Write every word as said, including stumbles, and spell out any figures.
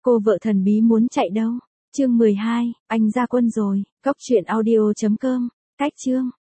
Cô vợ thần bí muốn chạy đâu? Chương mười hai, anh ra quân rồi. Cốc truyện audio chấm com. Cách chương.